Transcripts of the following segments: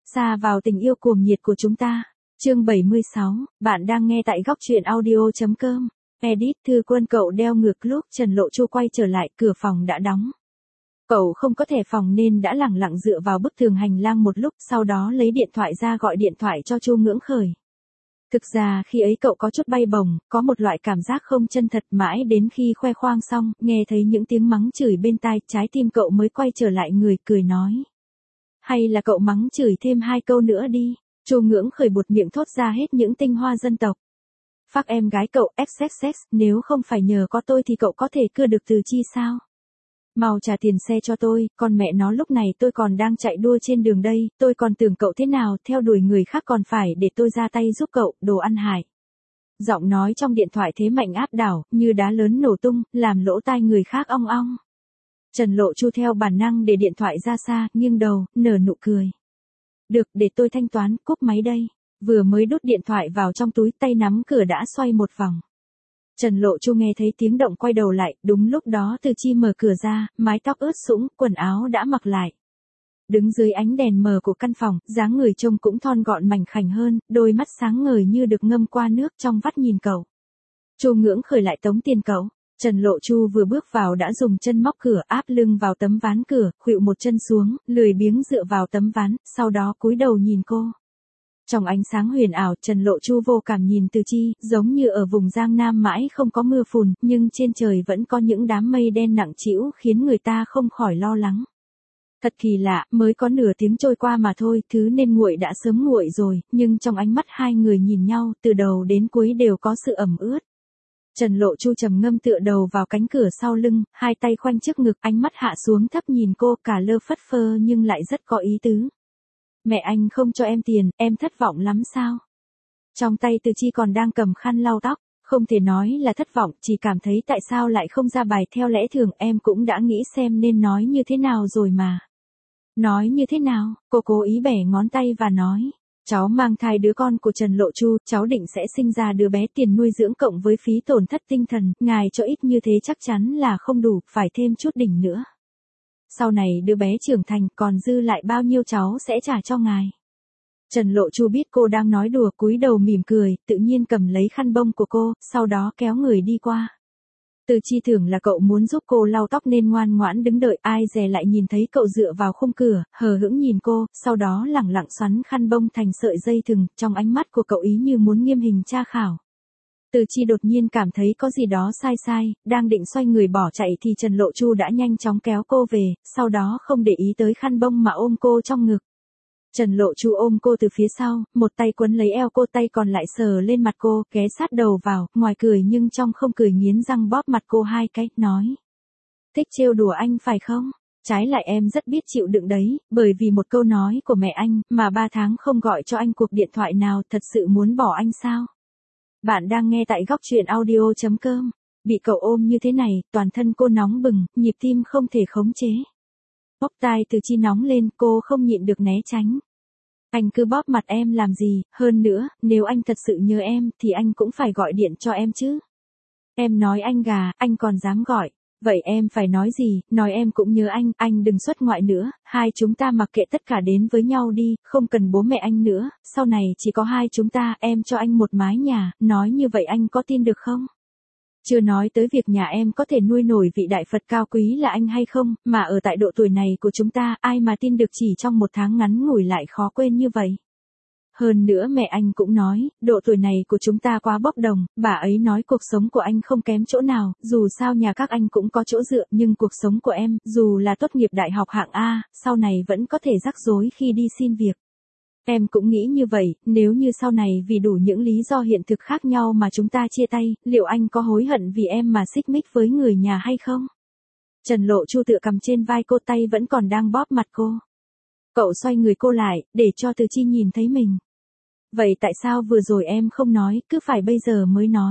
Xa vào tình yêu cuồng nhiệt của chúng ta. Chương 76, bạn đang nghe tại góc truyện audio.com. Edit Thư Quân. Cậu đeo ngược lúc Trần Lộ Chu quay trở lại, cửa phòng đã đóng. Cậu không có thẻ phòng nên đã lẳng lặng dựa vào bức tường hành lang một lúc, sau đó lấy điện thoại ra gọi điện thoại cho Chu Ngưỡng Khởi. Thực ra khi ấy cậu có chút bay bổng, có một loại cảm giác không chân thật, mãi đến khi khoe khoang xong, nghe thấy những tiếng mắng chửi bên tai, trái tim cậu mới quay trở lại người, cười nói. Hay là cậu mắng chửi thêm 2 câu nữa đi. Chu Ngưỡng Khởi buột miệng thốt ra hết những tinh hoa dân tộc. Phác em gái cậu XXX, nếu không phải nhờ có tôi thì cậu có thể cưa được Từ Chi sao? Mau trả tiền xe cho tôi, còn mẹ nó lúc này tôi còn đang chạy đua trên đường đây, tôi còn tưởng cậu thế nào, theo đuổi người khác còn phải để tôi ra tay giúp cậu, đồ ăn hại. Giọng nói trong điện thoại thế mạnh áp đảo, như đá lớn nổ tung, làm lỗ tai người khác ong ong. Trần Lộ Chu theo bản năng để điện thoại ra xa, nghiêng đầu, nở nụ cười. Được, để tôi thanh toán, cúp máy đây. Vừa mới đút điện thoại vào trong túi, tay nắm cửa đã xoay một vòng. Trần Lộ Chu nghe thấy tiếng động quay đầu lại, đúng lúc đó Từ Chi mở cửa ra, mái tóc ướt sũng, quần áo đã mặc lại. Đứng dưới ánh đèn mờ của căn phòng, dáng người trông cũng thon gọn mảnh khảnh hơn, đôi mắt sáng ngời như được ngâm qua nước, trong vắt nhìn cậu. Chu Ngưỡng Khởi lại tống tiền cậu. Trần Lộ Chu vừa bước vào đã dùng chân móc cửa, áp lưng vào tấm ván cửa, khuỵu một chân xuống, lười biếng dựa vào tấm ván, sau đó cúi đầu nhìn cô. Trong ánh sáng huyền ảo, Trần Lộ Chu vô cảm nhìn Từ Chi, giống như ở vùng Giang Nam mãi không có mưa phùn, nhưng trên trời vẫn có những đám mây đen nặng trĩu khiến người ta không khỏi lo lắng. Thật kỳ lạ, mới có nửa tiếng trôi qua mà thôi, thứ nên nguội đã sớm nguội rồi, nhưng trong ánh mắt hai người nhìn nhau, từ đầu đến cuối đều có sự ẩm ướt. Trần Lộ Chu trầm ngâm tựa đầu vào cánh cửa sau lưng, hai tay khoanh trước ngực, ánh mắt hạ xuống thấp nhìn cô, cả lơ phất phơ nhưng lại rất có ý tứ. Mẹ anh không cho em tiền, em thất vọng lắm sao? Trong tay Từ Chi còn đang cầm khăn lau tóc, không thể nói là thất vọng, chỉ cảm thấy tại sao lại không ra bài theo lẽ thường, em cũng đã nghĩ xem nên nói như thế nào rồi mà. Nói như thế nào? Cô cố ý bẻ ngón tay và nói. Cháu mang thai đứa con của Trần Lộ Chu, cháu định sẽ sinh ra đứa bé, tiền nuôi dưỡng cộng với phí tổn thất tinh thần, ngài cho ít như thế chắc chắn là không đủ, phải thêm chút đỉnh nữa. Sau này đứa bé trưởng thành, còn dư lại bao nhiêu cháu sẽ trả cho ngài. Trần Lộ Chu biết cô đang nói đùa, cúi đầu mỉm cười, tự nhiên cầm lấy khăn bông của cô, sau đó kéo người đi qua. Từ Chi tưởng là cậu muốn giúp cô lau tóc nên ngoan ngoãn đứng đợi, ai dè lại nhìn thấy cậu dựa vào khung cửa, hờ hững nhìn cô, sau đó lẳng lặng xoắn khăn bông thành sợi dây thừng, trong ánh mắt của cậu ý như muốn nghiêm hình tra khảo. Từ Chi đột nhiên cảm thấy có gì đó sai sai, đang định xoay người bỏ chạy thì Trần Lộ Chu đã nhanh chóng kéo cô về, sau đó không để ý tới khăn bông mà ôm cô trong ngực. Trần Lộ Chu ôm cô từ phía sau, một tay quấn lấy eo cô, tay còn lại sờ lên mặt cô, ghé sát đầu vào, ngoài cười nhưng trong không cười, nghiến răng bóp mặt cô 2 cái, nói. Thích trêu đùa anh phải không? Trái lại em rất biết chịu đựng đấy, bởi vì một câu nói của mẹ anh, mà 3 tháng không gọi cho anh cuộc điện thoại nào, thật sự muốn bỏ anh sao? Bạn đang nghe tại góc truyện audio.com. Bị cậu ôm như thế này, toàn thân cô nóng bừng, nhịp tim không thể khống chế. Bóp tai Từ Chi nóng lên, cô không nhịn được né tránh. Anh cứ bóp mặt em làm gì, hơn nữa, nếu anh thật sự nhớ em, thì anh cũng phải gọi điện cho em chứ. Em nói anh gà, anh còn dám gọi. Vậy em phải nói gì, nói em cũng nhớ anh đừng xuất ngoại nữa, hai chúng ta mặc kệ tất cả đến với nhau đi, không cần bố mẹ anh nữa, sau này chỉ có hai chúng ta, em cho anh một mái nhà, nói như vậy anh có tin được không? Chưa nói tới việc nhà em có thể nuôi nổi vị đại Phật cao quý là anh hay không, mà ở tại độ tuổi này của chúng ta, ai mà tin được chỉ trong 1 tháng ngắn ngủi lại khó quên như vậy. Hơn nữa mẹ anh cũng nói, độ tuổi này của chúng ta quá bốc đồng, bà ấy nói cuộc sống của anh không kém chỗ nào, dù sao nhà các anh cũng có chỗ dựa, nhưng cuộc sống của em, dù là tốt nghiệp đại học hạng A, sau này vẫn có thể rắc rối khi đi xin việc. Em cũng nghĩ như vậy, nếu như sau này vì đủ những lý do hiện thực khác nhau mà chúng ta chia tay, liệu anh có hối hận vì em mà xích mích với người nhà hay không? Trần Lộ Chu tựa cầm trên vai cô, tay vẫn còn đang bóp mặt cô. Cậu xoay người cô lại, để cho Từ Chi nhìn thấy mình. Vậy tại sao vừa rồi em không nói, cứ phải bây giờ mới nói?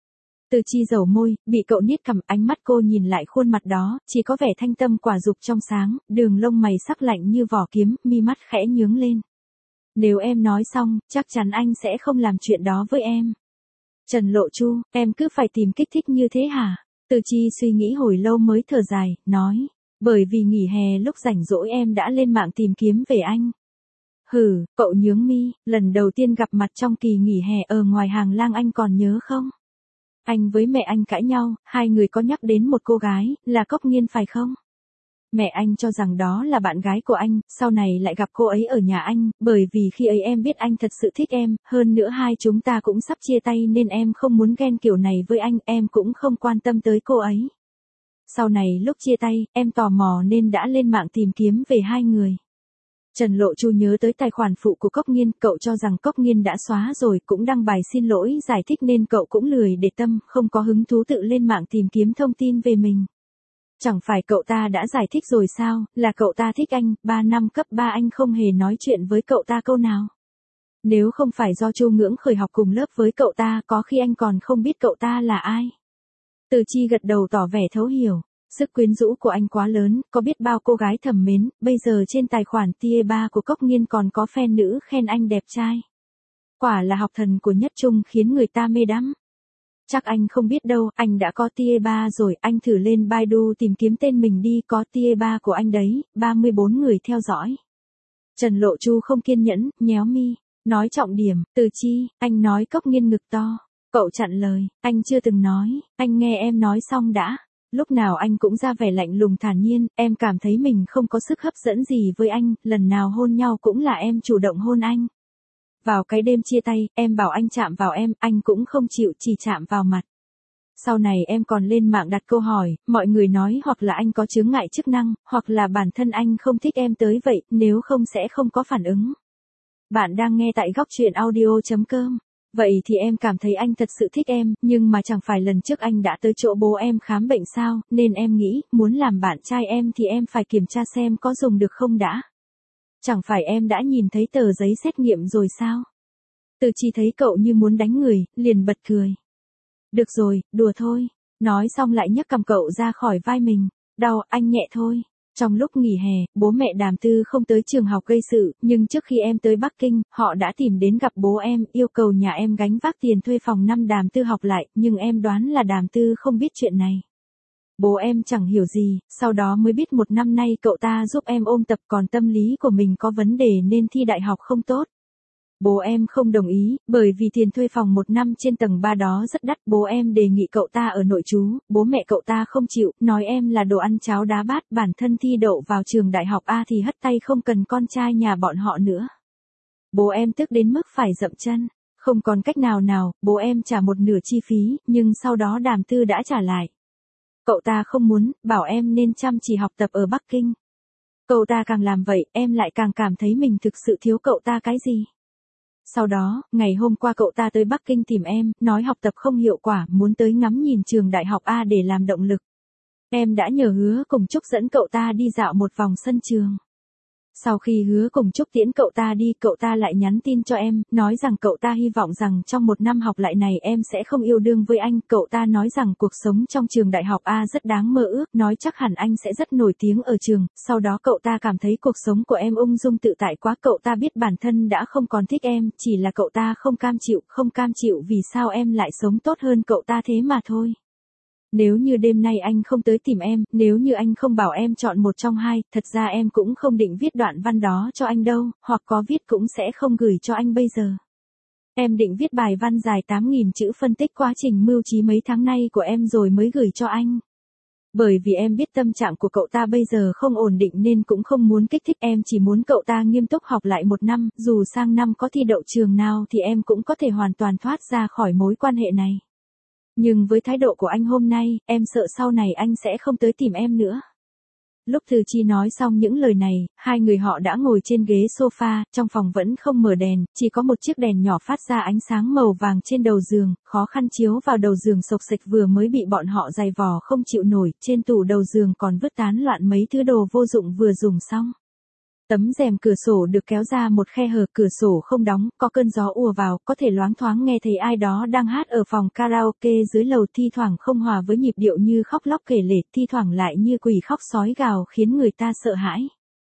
Từ Chi dầu môi, bị cậu niết cằm, ánh mắt cô nhìn lại khuôn mặt đó, chỉ có vẻ thanh tâm quả dục trong sáng, đường lông mày sắc lạnh như vỏ kiếm, mi mắt khẽ nhướng lên. Nếu em nói xong, chắc chắn anh sẽ không làm chuyện đó với em. Trần Lộ Chu, em cứ phải tìm kích thích như thế hả? Từ Chi suy nghĩ hồi lâu mới thở dài, nói. Bởi vì nghỉ hè lúc rảnh rỗi em đã lên mạng tìm kiếm về anh. Hừ, cậu nhướng mi, lần đầu tiên gặp mặt trong kỳ nghỉ hè ở ngoài hàng lang anh còn nhớ không? Anh với mẹ anh cãi nhau, hai người có nhắc đến một cô gái, là Cốc Nghiên phải không? Mẹ anh cho rằng đó là bạn gái của anh, sau này lại gặp cô ấy ở nhà anh, bởi vì khi ấy em biết anh thật sự thích em, hơn nữa hai chúng ta cũng sắp chia tay nên em không muốn ghen kiểu này với anh, em cũng không quan tâm tới cô ấy. Sau này lúc chia tay, em tò mò nên đã lên mạng tìm kiếm về hai người. Trần Lộ Chu nhớ tới tài khoản phụ của Cốc Nghiên, cậu cho rằng Cốc Nghiên đã xóa rồi, cũng đăng bài xin lỗi giải thích nên cậu cũng lười để tâm, không có hứng thú tự lên mạng tìm kiếm thông tin về mình. Chẳng phải cậu ta đã giải thích rồi sao, là cậu ta thích anh, 3 năm cấp 3 anh không hề nói chuyện với cậu ta câu nào. Nếu không phải do Chu Ngưỡng khởi học cùng lớp với cậu ta, có khi anh còn không biết cậu ta là ai. Từ Chi gật đầu tỏ vẻ thấu hiểu. Sức quyến rũ của anh quá lớn, có biết bao cô gái thầm mến, bây giờ trên tài khoản tia 3 của Cốc Nghiên còn có fan nữ khen anh đẹp trai. Quả là học thần của Nhất Trung khiến người ta mê đắm. Chắc anh không biết đâu, anh đã có tia 3 rồi, anh thử lên Baidu tìm kiếm tên mình đi, có tia 3 của anh đấy, 34 người theo dõi. Trần Lộ Chu không kiên nhẫn, nhéo mi, nói trọng điểm, Từ Chi, anh nói Cốc Nghiên ngực to. Cậu chặn lời, anh chưa từng nói, anh nghe em nói xong đã. Lúc nào anh cũng ra vẻ lạnh lùng thản nhiên, em cảm thấy mình không có sức hấp dẫn gì với anh, lần nào hôn nhau cũng là em chủ động hôn anh. Vào cái đêm chia tay, em bảo anh chạm vào em, anh cũng không chịu, chỉ chạm vào mặt. Sau này em còn lên mạng đặt câu hỏi, mọi người nói hoặc là anh có chướng ngại chức năng, hoặc là bản thân anh không thích em tới vậy, nếu không sẽ không có phản ứng. Bạn đang nghe tại góc truyện audio.com. Vậy thì em cảm thấy anh thật sự thích em, nhưng mà chẳng phải lần trước anh đã tới chỗ bố em khám bệnh sao, nên em nghĩ, muốn làm bạn trai em thì em phải kiểm tra xem có dùng được không đã. Chẳng phải em đã nhìn thấy tờ giấy xét nghiệm rồi sao? Từ Chi thấy cậu như muốn đánh người, liền bật cười. Được rồi, đùa thôi. Nói xong lại nhấc cầm cậu ra khỏi vai mình. Đau, anh nhẹ thôi. Trong lúc nghỉ hè, bố mẹ Đàm Tư không tới trường học gây sự, nhưng trước khi em tới Bắc Kinh, họ đã tìm đến gặp bố em, yêu cầu nhà em gánh vác tiền thuê phòng năm Đàm Tư học lại, nhưng em đoán là Đàm Tư không biết chuyện này. Bố em chẳng hiểu gì, sau đó mới biết một năm nay cậu ta giúp em ôn tập, còn tâm lý của mình có vấn đề nên thi đại học không tốt. Bố em không đồng ý, bởi vì tiền thuê phòng một năm trên tầng 3 đó rất đắt. Bố em đề nghị cậu ta ở nội trú, bố mẹ cậu ta không chịu, nói em là đồ ăn cháo đá bát, bản thân thi đậu vào trường đại học A thì hất tay không cần con trai nhà bọn họ nữa. Bố em tức đến mức phải dậm chân, không còn cách nào, bố em trả một nửa chi phí, nhưng sau đó Đàm Tư đã trả lại. Cậu ta không muốn, bảo em nên chăm chỉ học tập ở Bắc Kinh. Cậu ta càng làm vậy, em lại càng cảm thấy mình thực sự thiếu cậu ta cái gì. Sau đó, ngày hôm qua cậu ta tới Bắc Kinh tìm em, nói học tập không hiệu quả, muốn tới ngắm nhìn trường đại học A để làm động lực. Em đã nhờ Hứa Cùng Trúc dẫn cậu ta đi dạo một vòng sân trường. Sau khi Hứa Cùng Trúc tiễn cậu ta đi, cậu ta lại nhắn tin cho em, nói rằng cậu ta hy vọng rằng trong một năm học lại này em sẽ không yêu đương với anh. Cậu ta nói rằng cuộc sống trong trường đại học A rất đáng mơ ước, nói chắc hẳn anh sẽ rất nổi tiếng ở trường. Sau đó cậu ta cảm thấy cuộc sống của em ung dung tự tại quá. Cậu ta biết bản thân đã không còn thích em, chỉ là cậu ta không cam chịu vì sao em lại sống tốt hơn cậu ta thế mà thôi. Nếu như đêm nay anh không tới tìm em, nếu như anh không bảo em chọn một trong hai, thật ra em cũng không định viết đoạn văn đó cho anh đâu, hoặc có viết cũng sẽ không gửi cho anh bây giờ. Em định viết bài văn dài 8.000 chữ phân tích quá trình mưu trí mấy tháng nay của em rồi mới gửi cho anh. Bởi vì em biết tâm trạng của cậu ta bây giờ không ổn định nên cũng không muốn kích thích em, chỉ muốn cậu ta nghiêm túc học lại một năm, dù sang năm có thi đậu trường nào thì em cũng có thể hoàn toàn thoát ra khỏi mối quan hệ này. Nhưng với thái độ của anh hôm nay, em sợ sau này anh sẽ không tới tìm em nữa. Lúc Từ Chi nói xong những lời này, hai người họ đã ngồi trên ghế sofa, trong phòng vẫn không mở đèn, chỉ có một chiếc đèn nhỏ phát ra ánh sáng màu vàng trên đầu giường, khó khăn chiếu vào đầu giường xộc xệch vừa mới bị bọn họ giày vò không chịu nổi, trên tủ đầu giường còn vứt tán loạn mấy thứ đồ vô dụng vừa dùng xong. Tấm rèm cửa sổ được kéo ra một khe hở, cửa sổ không đóng, có cơn gió ùa vào, có thể loáng thoáng nghe thấy ai đó đang hát ở phòng karaoke dưới lầu, thi thoảng không hòa với nhịp điệu như khóc lóc kể lể, thi thoảng lại như quỷ khóc sói gào khiến người ta sợ hãi.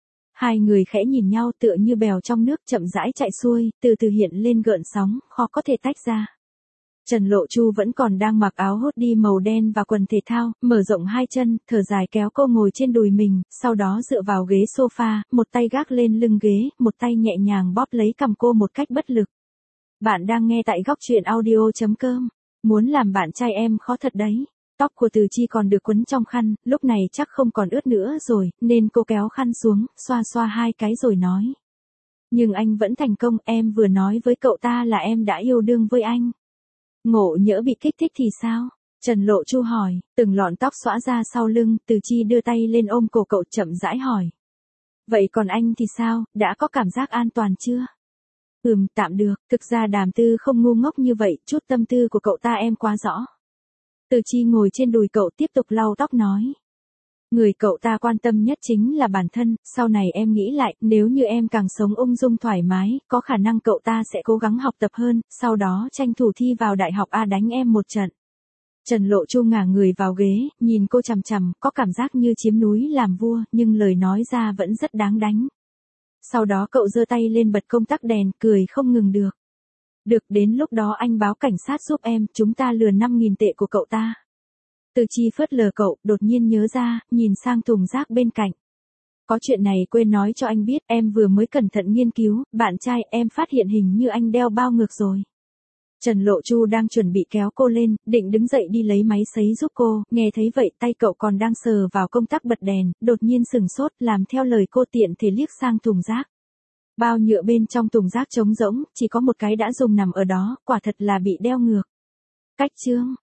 Hai người khẽ nhìn nhau tựa như bèo trong nước chậm rãi chạy xuôi, từ từ hiện lên gợn sóng, khó có thể tách ra. Trần Lộ Chu vẫn còn đang mặc áo hoodie màu đen và quần thể thao, mở rộng hai chân, thở dài kéo cô ngồi trên đùi mình, sau đó dựa vào ghế sofa, một tay gác lên lưng ghế, một tay nhẹ nhàng bóp lấy cằm cô một cách bất lực. Bạn đang nghe tại góc truyện audio.com. Muốn làm bạn trai em khó thật đấy. Tóc của Từ Chi còn được quấn trong khăn, lúc này chắc không còn ướt nữa rồi, nên cô kéo khăn xuống, xoa xoa hai cái rồi nói. Nhưng anh vẫn thành công, em vừa nói với cậu ta là em đã yêu đương với anh. Ngộ nhỡ bị kích thích thì sao? Trần Lộ Chu hỏi, từng lọn tóc xõa ra sau lưng, Từ Chi đưa tay lên ôm cổ cậu chậm rãi hỏi. Vậy còn anh thì sao, đã có cảm giác an toàn chưa? Tạm được, thực ra Đàm Tư không ngu ngốc như vậy, chút tâm tư của cậu ta em quá rõ. Từ Chi ngồi trên đùi cậu tiếp tục lau tóc nói. Người cậu ta quan tâm nhất chính là bản thân, sau này em nghĩ lại, nếu như em càng sống ung dung thoải mái, có khả năng cậu ta sẽ cố gắng học tập hơn, sau đó tranh thủ thi vào đại học A đánh em một trận. Trần Lộ Chu ngả người vào ghế, nhìn cô chằm chằm, có cảm giác như chiếm núi làm vua, nhưng lời nói ra vẫn rất đáng đánh. Sau đó cậu giơ tay lên bật công tắc đèn, cười không ngừng được. Được, đến lúc đó anh báo cảnh sát giúp em, chúng ta lừa 5.000 tệ của cậu ta. Từ Chi phớt lờ cậu, đột nhiên nhớ ra, nhìn sang thùng rác bên cạnh. Có chuyện này quên nói cho anh biết, em vừa mới cẩn thận nghiên cứu, bạn trai em phát hiện hình như anh đeo bao ngược rồi. Trần Lộ Chu đang chuẩn bị kéo cô lên, định đứng dậy đi lấy máy sấy giúp cô, nghe thấy vậy tay cậu còn đang sờ vào công tắc bật đèn, đột nhiên sừng sốt, làm theo lời cô tiện thể liếc sang thùng rác. Bao nhựa bên trong thùng rác trống rỗng, chỉ có một cái đã dùng nằm ở đó, quả thật là bị đeo ngược. Cách chương